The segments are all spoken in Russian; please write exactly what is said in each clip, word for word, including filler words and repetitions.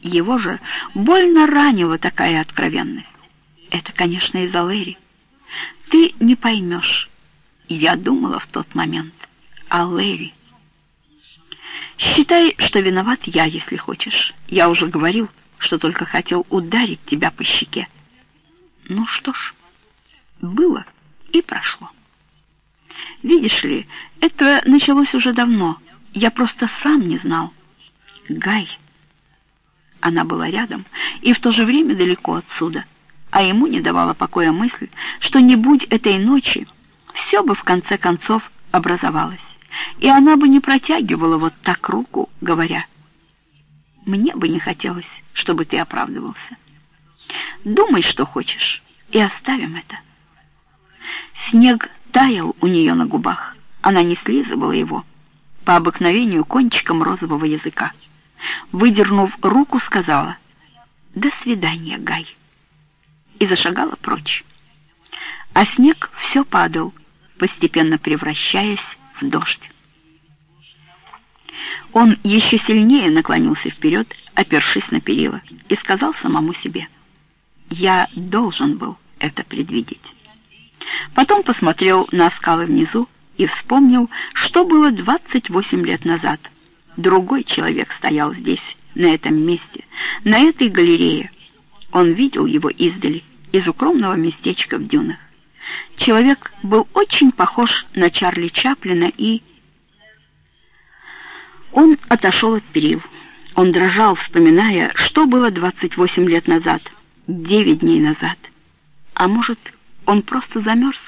Его же больно ранила такая откровенность. Это, конечно, из-за Лэри. Ты не поймешь. Я думала в тот момент о Лэри. Считай, что виноват я, если хочешь. Я уже говорил, что только хотел ударить тебя по щеке. Ну что ж, было и прошло. Видишь ли, это началось уже давно. Я просто сам не знал. Гай. Она была рядом и в то же время далеко отсюда, а ему не давала покоя мысль, что не будь этой ночи, все бы в конце концов образовалось, и она бы не протягивала вот так руку, говоря: «Мне бы не хотелось, чтобы ты оправдывался. Думай, что хочешь, и оставим это». Снег таял у нее на губах, она не слизывала его, по обыкновению кончиком розового языка. Выдернув руку, сказала: «До свидания, Гай», и зашагала прочь. А снег все падал, постепенно превращаясь в дождь. Он еще сильнее наклонился вперед, опершись на перила, и сказал самому себе: «Я должен был это предвидеть». Потом посмотрел на скалы внизу и вспомнил, что было двадцать восемь лет назад. Другой человек стоял здесь, на этом месте, на этой галерее. Он видел его издали, из укромного местечка в дюнах. Человек был очень похож на Чарли Чаплина, и... Он отошел от перил. Он дрожал, вспоминая, что было двадцать восемь лет назад, девять дней назад. А может, он просто замерз?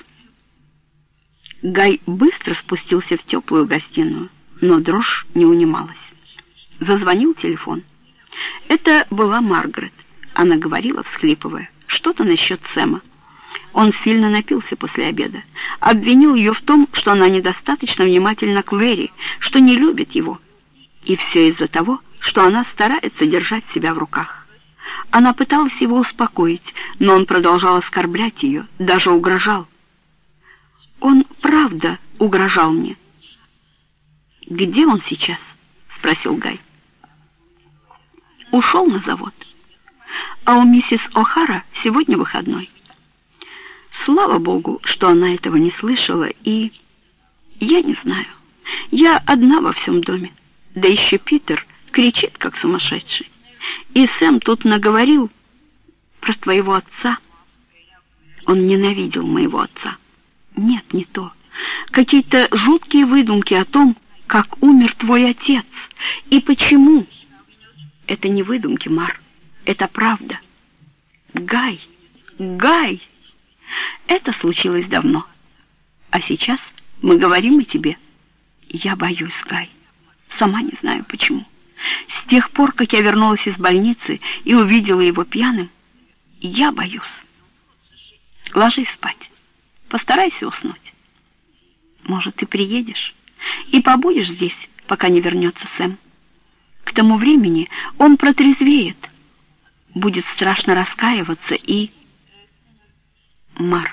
Гай быстро спустился в теплую гостиную, но дрожь не унималась. Зазвонил телефон. Это была Маргарет. Она говорила, всхлипывая, что-то насчет Сэма. Он сильно напился после обеда, обвинил ее в том, что она недостаточно внимательна к Лэри, что не любит его. И все из-за того, что она старается держать себя в руках. Она пыталась его успокоить, но он продолжал оскорблять ее, даже угрожал. Он правда угрожал мне. «Где он сейчас?» — спросил Гай. «Ушел на завод. А у миссис О'Хара сегодня выходной». Слава Богу, что она этого не слышала, и... Я не знаю. Я одна во всем доме. Да еще Питер кричит, как сумасшедший. И Сэм тут наговорил про твоего отца. Он ненавидел моего отца. Нет, не то. Какие-то жуткие выдумки о том, как умер твой отец и почему. Это не выдумки, Мар. Это правда. Гай, Гай! Это случилось давно. А сейчас мы говорим о тебе. Я боюсь, Гай. Сама не знаю почему. С тех пор, как я вернулась из больницы и увидела его пьяным, я боюсь. Ложись спать. Постарайся уснуть. Может, ты приедешь и побудешь здесь, пока не вернется Сэм. К тому времени он протрезвеет, будет страшно раскаиваться и... Мар,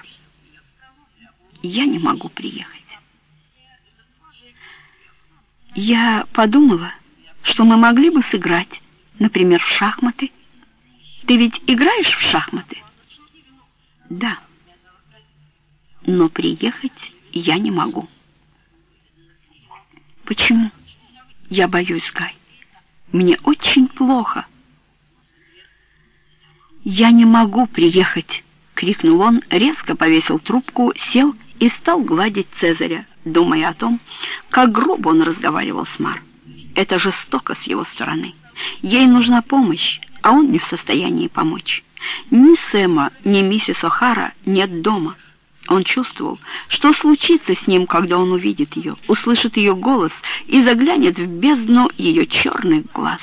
я не могу приехать. Я подумала, что мы могли бы сыграть, например, в шахматы. Ты ведь играешь в шахматы? Да. Но приехать я не могу. Почему? Я боюсь, Гай. Мне очень плохо. Я не могу приехать, крикнул он, резко повесил трубку, сел и стал гладить Цезаря, думая о том, как грубо он разговаривал с Мар. Это жестоко с его стороны. Ей нужна помощь, а он не в состоянии помочь. Ни Сэма, ни миссис О'Хара нет дома. Он чувствовал, что случится с ним, когда он увидит ее, услышит ее голос и заглянет в бездну ее черных глаз.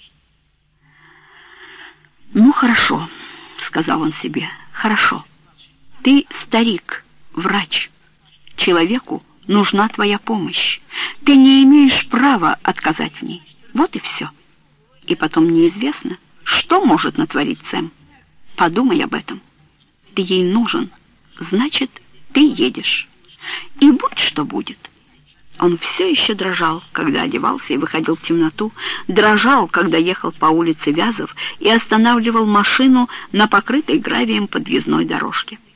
«Ну, хорошо», — сказал он себе, — «хорошо. Ты старик, врач. Человеку нужна твоя помощь. Ты не имеешь права отказать в ней. Вот и все. И потом неизвестно, что может натворить Сэм. Подумай об этом. Ты ей нужен, значит, ты едешь. И будь что будет». Он все еще дрожал, когда одевался и выходил в темноту, дрожал, когда ехал по улице Вязов и останавливал машину на покрытой гравием подъездной дорожке.